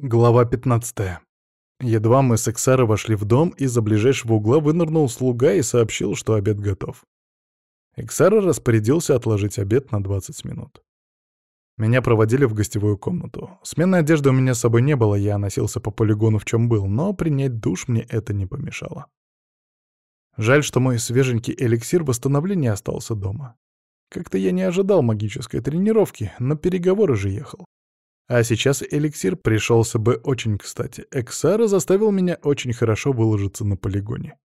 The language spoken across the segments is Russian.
Глава 15. Едва мы с Эксара вошли в дом, из-за ближайшего угла вынырнул слуга и сообщил, что обед готов. Эксара распорядился отложить обед на 20 минут. Меня проводили в гостевую комнату. Сменной одежды у меня с собой не было, я носился по полигону в чем был, но принять душ мне это не помешало. Жаль, что мой свеженький эликсир восстановления остался дома. Как-то я не ожидал магической тренировки, на переговоры же ехал. А сейчас эликсир пришелся бы очень кстати. Эксара заставил меня очень хорошо выложиться на полигоне.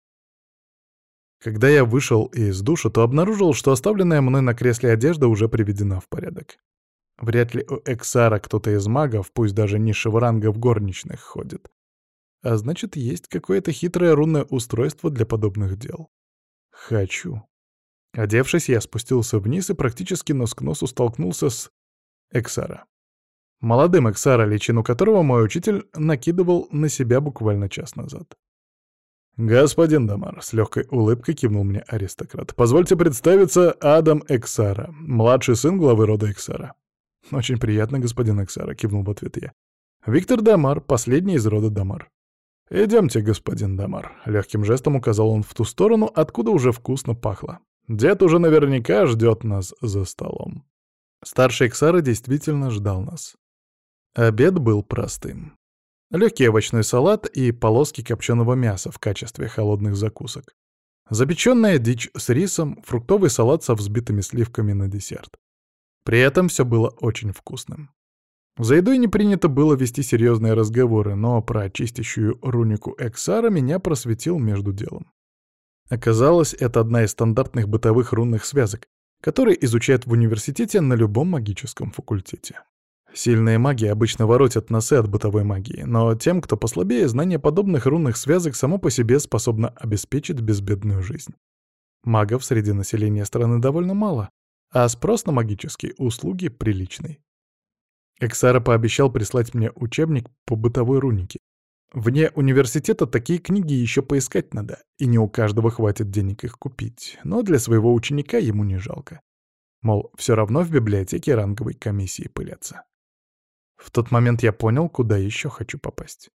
Когда я вышел из душа, то обнаружил, что оставленная мной на кресле одежда уже приведена в порядок. Вряд ли у Эксара кто-то из магов, пусть даже низшего ранга, в горничных ходит. А значит, есть какое-то хитрое рунное устройство для подобных дел. Хочу. Одевшись, я спустился вниз и практически нос к носу столкнулся с Эксара. Молодым Эксара, личину которого мой учитель накидывал на себя буквально час назад. «Господин Дамар», — с легкой улыбкой кивнул мне аристократ, — «позвольте представиться, Адам Эксара, младший сын главы рода Эксара». «Очень приятно, господин Эксара», — кивнул в ответ я. «Виктор Дамар, последний из рода Дамар». «Идемте, господин Дамар», — легким жестом указал он в ту сторону, откуда уже вкусно пахло. «Дед уже наверняка ждет нас за столом». Старший Эксара действительно ждал нас. Обед был простым. Легкий овощной салат и полоски копченого мяса в качестве холодных закусок. Запеченная дичь с рисом, фруктовый салат со взбитыми сливками на десерт. При этом все было очень вкусным. За едой не принято было вести серьезные разговоры, но про чистящую рунику Эксара меня просветил между делом. Оказалось, это одна из стандартных бытовых рунных связок, которые изучают в университете на любом магическом факультете. Сильные маги обычно воротят носы от бытовой магии, но тем, кто послабее, знание подобных рунных связок само по себе способно обеспечить безбедную жизнь. Магов среди населения страны довольно мало, а спрос на магические услуги приличный. Эксара пообещал прислать мне учебник по бытовой рунике. Вне университета такие книги еще поискать надо, и не у каждого хватит денег их купить, но для своего ученика ему не жалко. Мол, все равно в библиотеке ранговой комиссии пылятся. В тот момент я понял, куда еще хочу попасть.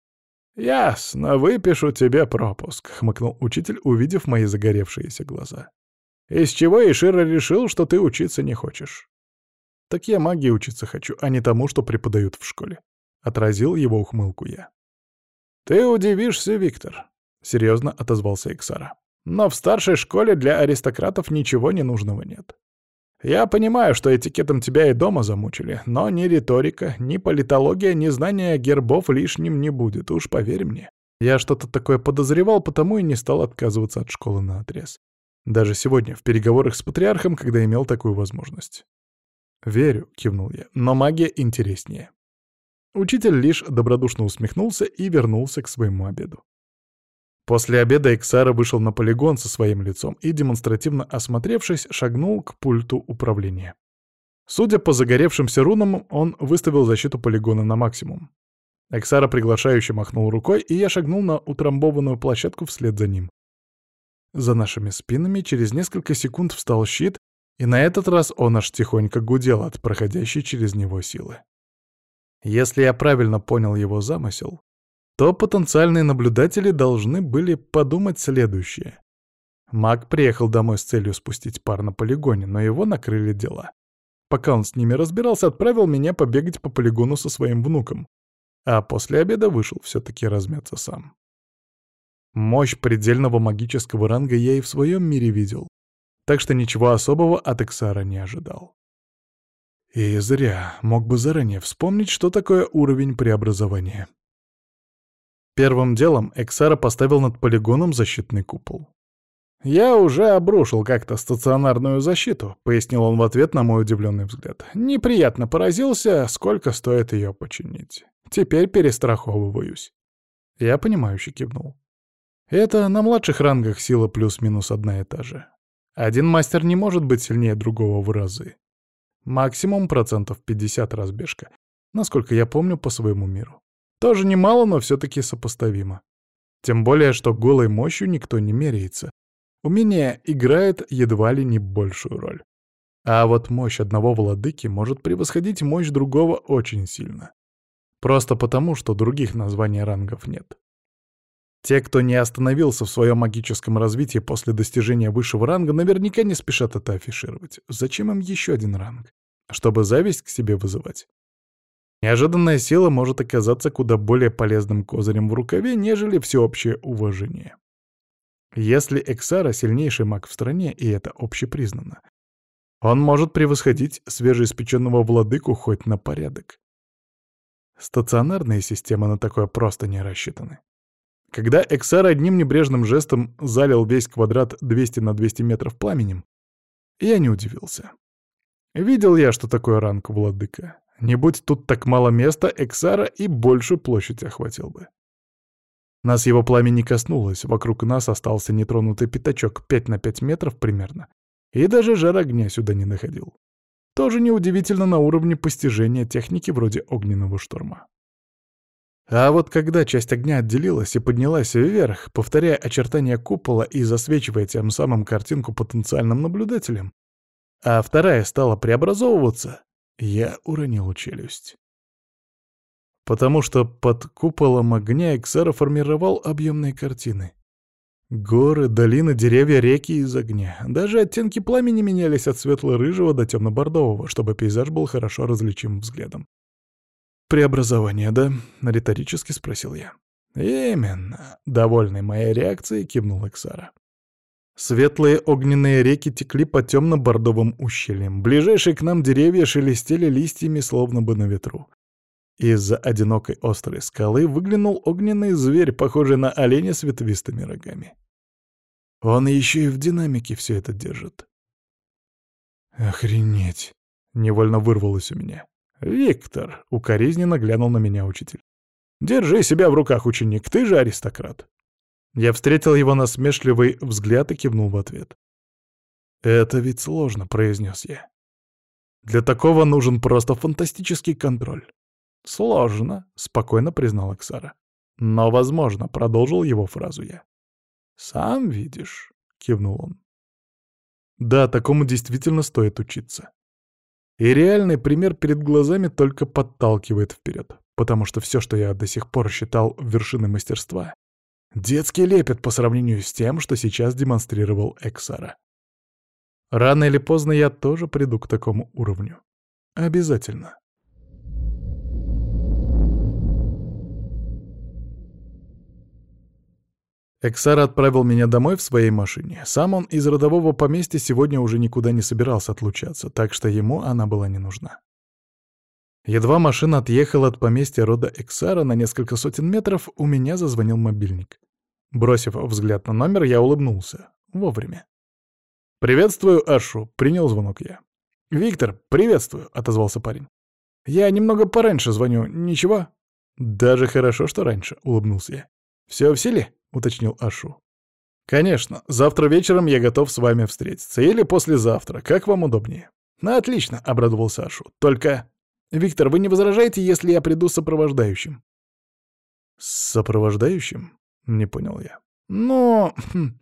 «Ясно, выпишу тебе пропуск», — хмыкнул учитель, увидев мои загоревшиеся глаза. «Из чего Ишира решил, что ты учиться не хочешь?» «Так я магии учиться хочу, а не тому, что преподают в школе», — отразил его ухмылку я. «Ты удивишься, Виктор», — серьезно отозвался Эксара. «Но в старшей школе для аристократов ничего ненужного нет. Я понимаю, что этикетом тебя и дома замучили, но ни риторика, ни политология, ни знание гербов лишним не будет, уж поверь мне. Я что-то такое подозревал, потому и не стал отказываться от школы наотрез. Даже сегодня, в переговорах с патриархом, когда имел такую возможность. «Верю», — кивнул я, — «но магия интереснее». Учитель лишь добродушно усмехнулся и вернулся к своему обеду. После обеда Эксара вышел на полигон со своим лицом и, демонстративно осмотревшись, шагнул к пульту управления. Судя по загоревшимся рунам, он выставил защиту полигона на максимум. Эксара приглашающе махнул рукой, и я шагнул на утрамбованную площадку вслед за ним. За нашими спинами через несколько секунд встал щит, и на этот раз он аж тихонько гудел от проходящей через него силы. Если я правильно понял его замысел, то потенциальные наблюдатели должны были подумать следующее. Маг приехал домой с целью спустить пар на полигоне, но его накрыли дела. Пока он с ними разбирался, отправил меня побегать по полигону со своим внуком, а после обеда вышел все-таки размяться сам. Мощь предельного магического ранга я и в своем мире видел, так что ничего особого от Эксара не ожидал. И зря, мог бы заранее вспомнить, что такое уровень преобразования. Первым делом Эксара поставил над полигоном защитный купол. «Я уже обрушил как-то стационарную защиту», — пояснил он в ответ на мой удивленный взгляд. «Неприятно поразился, сколько стоит ее починить. Теперь перестраховываюсь». Я понимающе кивнул. Это на младших рангах сила плюс-минус одна и та же. Один мастер не может быть сильнее другого в разы. Максимум 50% разбежка, насколько я помню по своему миру. Тоже немало, но все-таки сопоставимо. Тем более, что голой мощью никто не меряется. Умение играет едва ли не большую роль. А вот мощь одного владыки может превосходить мощь другого очень сильно. Просто потому, что других названий рангов нет. Те, кто не остановился в своем магическом развитии после достижения высшего ранга, наверняка не спешат это афишировать. Зачем им еще один ранг? Чтобы зависть к себе вызывать. Неожиданная сила может оказаться куда более полезным козырем в рукаве, нежели всеобщее уважение. Если Эксара — сильнейший маг в стране, и это общепризнано, он может превосходить свежеиспеченного владыку хоть на порядок. Стационарные системы на такое просто не рассчитаны. Когда Эксар одним небрежным жестом залил весь квадрат 200 на 200 метров пламенем, я не удивился. Видел я, что такое ранг владыка. Не будь тут так мало места, Эксара и большую площадь охватил бы. Нас его пламя не коснулось, вокруг нас остался нетронутый пятачок 5 на 5 метров примерно, и даже жар огня сюда не доходил. Тоже неудивительно на уровне постижения техники вроде огненного шторма. А вот когда часть огня отделилась и поднялась вверх, повторяя очертания купола и засвечивая тем самым картинку потенциальным наблюдателям, а вторая стала преобразовываться, я уронил челюсть. Потому что под куполом огня Эксара формировал объемные картины. Горы, долины, деревья, реки из огня. Даже оттенки пламени менялись от светло-рыжего до темно-бордового, чтобы пейзаж был хорошо различим взглядом. «Преобразование, да?» — риторически спросил я. «Именно», — довольный моей реакцией, кивнул Эксара. Светлые огненные реки текли по темно-бордовым ущельям. Ближайшие к нам деревья шелестели листьями, словно бы на ветру. Из-за одинокой острой скалы выглянул огненный зверь, похожий на оленя с ветвистыми рогами. Он еще и в динамике все это держит. «Охренеть!» — невольно вырвалось у меня. «Виктор!» — укоризненно глянул на меня учитель. «Держи себя в руках, ученик, ты же аристократ!» Я встретил его насмешливый взгляд и кивнул в ответ. «Это ведь сложно», — произнес я. «Для такого нужен просто фантастический контроль». «Сложно», — спокойно признал Эксара. «Но возможно», — продолжил его фразу я. «Сам видишь», — кивнул он. «Да, такому действительно стоит учиться». И реальный пример перед глазами только подталкивает вперед, потому что все, что я до сих пор считал вершиной мастерства, детский лепет по сравнению с тем, что сейчас демонстрировал Эксара. Рано или поздно я тоже приду к такому уровню. Обязательно. Эксара отправил меня домой в своей машине. Сам он из родового поместья сегодня уже никуда не собирался отлучаться, так что ему она была не нужна. Едва машина отъехала от поместья рода Эксара на несколько сотен метров, у меня зазвонил мобильник. Бросив взгляд на номер, я улыбнулся. Вовремя. «Приветствую, Ашу», — принял звонок я. «Виктор, приветствую», — отозвался парень. «Я немного пораньше звоню, ничего?» «Даже хорошо, что раньше», — улыбнулся я. «Все в силе?» — уточнил Ашу. «Конечно. Завтра вечером я готов с вами встретиться. Или послезавтра. Как вам удобнее?» «Отлично», — обрадовался Ашу. «Только... Виктор, вы не возражаете, если я приду с сопровождающим?» «С сопровождающим?» — не понял я. «Ну...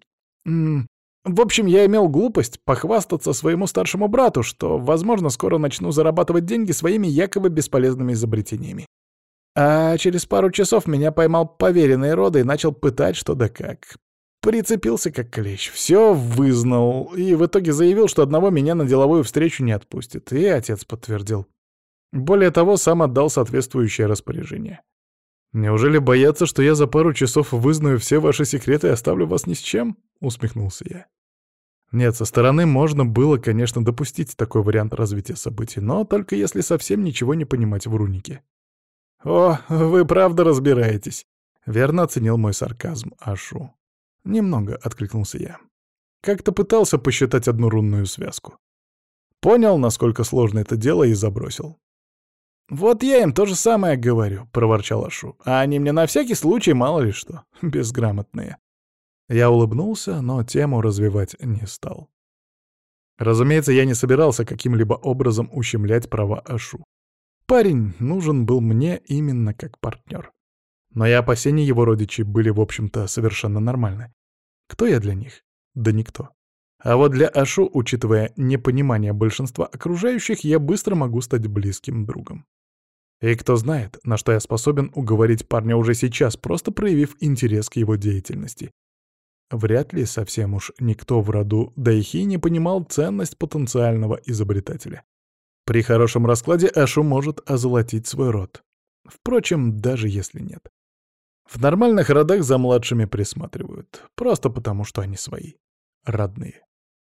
В общем, я имел глупость похвастаться своему старшему брату, что, возможно, скоро начну зарабатывать деньги своими якобы бесполезными изобретениями. А через пару часов меня поймал поверенный рода и начал пытать что да как. Прицепился как клещ, все вызнал, и в итоге заявил, что одного меня на деловую встречу не отпустит, и отец подтвердил. Более того, сам отдал соответствующее распоряжение. «Неужели боятся, что я за пару часов вызнаю все ваши секреты и оставлю вас ни с чем?» — усмехнулся я. Нет, со стороны можно было, конечно, допустить такой вариант развития событий, но только если совсем ничего не понимать в рунике. «О, вы правда разбираетесь», — верно оценил мой сарказм Ашу. «Немного», — откликнулся я. Как-то пытался посчитать одну рунную связку. Понял, насколько сложно это дело, и забросил. «Вот я им то же самое говорю», — проворчал Ашу. «А они мне на всякий случай мало ли что, безграмотные». Я улыбнулся, но тему развивать не стал. Разумеется, я не собирался каким-либо образом ущемлять права Ашу. Парень нужен был мне именно как партнер. Но и опасения его родичей были, в общем-то, совершенно нормальны. Кто я для них? Да никто. А вот для Ашу, учитывая непонимание большинства окружающих, я быстро могу стать близким другом. И кто знает, на что я способен уговорить парня уже сейчас, просто проявив интерес к его деятельности. Вряд ли совсем уж никто в роду Дайхи не понимал ценность потенциального изобретателя. При хорошем раскладе Ашу может озолотить свой род. Впрочем, даже если нет. В нормальных родах за младшими присматривают, просто потому что они свои, родные.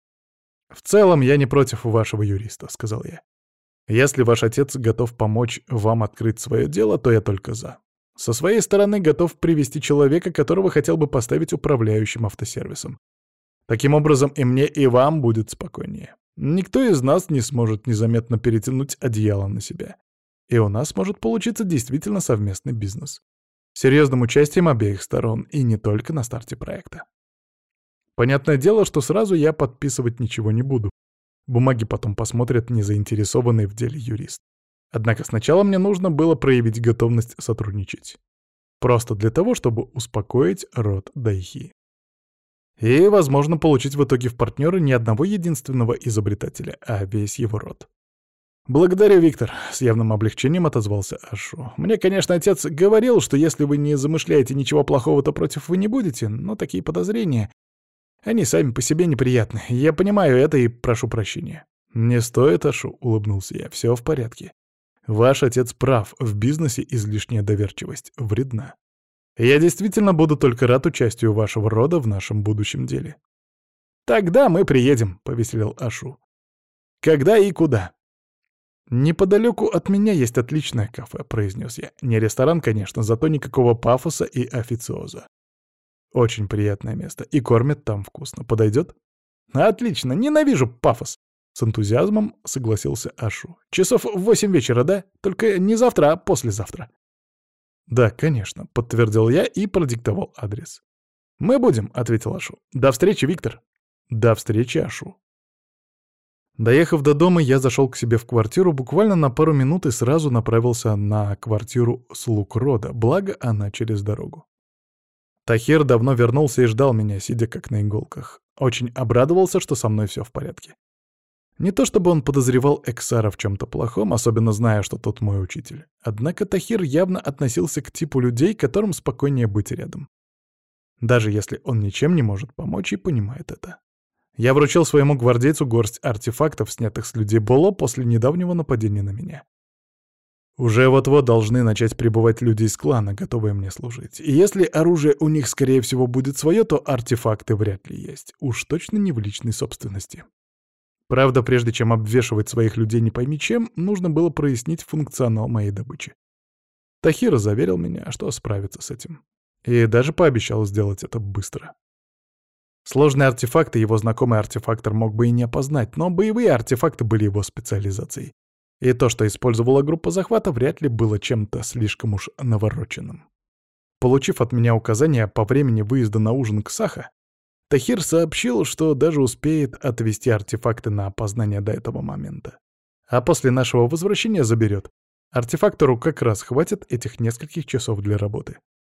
«В целом, я не против вашего юриста», — сказал я. «Если ваш отец готов помочь вам открыть свое дело, то я только за. Со своей стороны готов привести человека, которого хотел бы поставить управляющим автосервисом. Таким образом, и мне, и вам будет спокойнее. Никто из нас не сможет незаметно перетянуть одеяло на себя. И у нас может получиться действительно совместный бизнес. С серьезным участием обеих сторон, и не только на старте проекта. Понятное дело, что сразу я подписывать ничего не буду. Бумаги потом посмотрят незаинтересованный в деле юрист. Однако сначала мне нужно было проявить готовность сотрудничать. Просто для того, чтобы успокоить род Дайхи. И, возможно, получить в итоге в партнеры не одного единственного изобретателя, а весь его род. «Благодарю, Виктор», — с явным облегчением отозвался Ашу. «Мне, конечно, отец говорил, что если вы не замышляете ничего плохого, то против вы не будете, но такие подозрения, они сами по себе неприятны. Я понимаю это и прошу прощения». «Не стоит, Ашу», — улыбнулся я, — «все в порядке. Ваш отец прав, в бизнесе излишняя доверчивость вредна. Я действительно буду только рад участию вашего рода в нашем будущем деле». «Тогда мы приедем», — повеселил Ашу. «Когда и куда?» «Неподалеку от меня есть отличное кафе», — произнес я. «Не ресторан, конечно, зато никакого пафоса и официоза. Очень приятное место, и кормят там вкусно. Подойдет?» «Отлично, ненавижу пафос», — с энтузиазмом согласился Ашу. «Часов в 8 вечера, да? Только не завтра, а послезавтра». «Да, конечно», — подтвердил я и продиктовал адрес. «Мы будем», — ответил Ашу. «До встречи, Виктор». «До встречи, Ашу». Доехав до дома, я зашел к себе в квартиру буквально на пару минут и сразу направился на квартиру слуг рода, благо она через дорогу. Тахир давно вернулся и ждал меня, сидя как на иголках. Очень обрадовался, что со мной все в порядке. Не то чтобы он подозревал Эксара в чем-то плохом, особенно зная, что тот мой учитель. Однако Тахир явно относился к типу людей, которым спокойнее быть рядом. Даже если он ничем не может помочь и понимает это. Я вручил своему гвардейцу горсть артефактов, снятых с людей Боло после недавнего нападения на меня. Уже вот-вот должны начать прибывать люди из клана, готовые мне служить. И если оружие у них, скорее всего, будет свое, то артефакты вряд ли есть. Уж точно не в личной собственности. Правда, прежде чем обвешивать своих людей не пойми чем, нужно было прояснить функционал моей добычи. Тахир заверил меня, что справится с этим. И даже пообещал сделать это быстро. Сложные артефакты его знакомый артефактор мог бы и не опознать, но боевые артефакты были его специализацией. И то, что использовала группа захвата, вряд ли было чем-то слишком уж навороченным. Получив от меня указания по времени выезда на ужин к Саха, Тахир сообщил, что даже успеет отвезти артефакты на опознание до этого момента. А после нашего возвращения заберет. Артефактору как раз хватит этих нескольких часов для работы.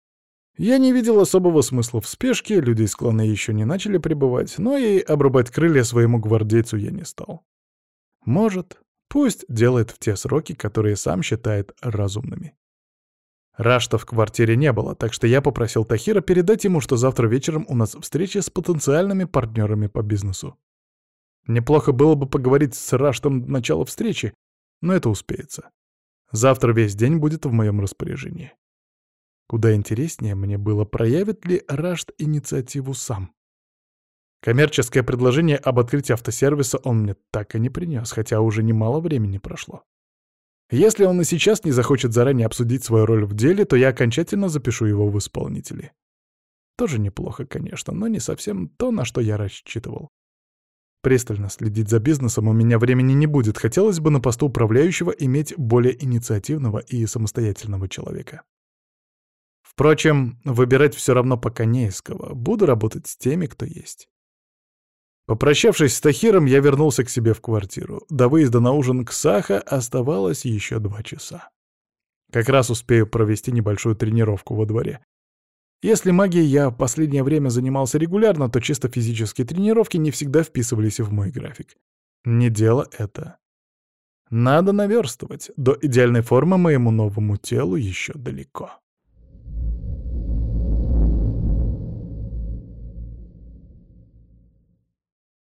Я не видел особого смысла в спешке, люди из клана еще не начали прибывать, но и обрубать крылья своему гвардейцу я не стал. Может, пусть делает в те сроки, которые сам считает разумными. Рашта в квартире не было, так что я попросил Тахира передать ему, что завтра вечером у нас встреча с потенциальными партнерами по бизнесу. Неплохо было бы поговорить с Раштом до начала встречи, но это успеется. Завтра весь день будет в моем распоряжении. Куда интереснее мне было, проявит ли Рашт инициативу сам. Коммерческое предложение об открытии автосервиса он мне так и не принес, хотя уже немало времени прошло. Если он и сейчас не захочет заранее обсудить свою роль в деле, то я окончательно запишу его в исполнители. Тоже неплохо, конечно, но не совсем то, на что я рассчитывал. Пристально следить за бизнесом у меня времени не будет, хотелось бы на посту управляющего иметь более инициативного и самостоятельного человека. Впрочем, выбирать все равно пока не из кого. Буду работать с теми, кто есть. Попрощавшись с Тахиром, я вернулся к себе в квартиру. До выезда на ужин к Саха оставалось еще 2 часа. Как раз успею провести небольшую тренировку во дворе. Если магией я в последнее время занимался регулярно, то чисто физические тренировки не всегда вписывались в мой график. Не дело это. Надо наверстывать. До идеальной формы моему новому телу еще далеко.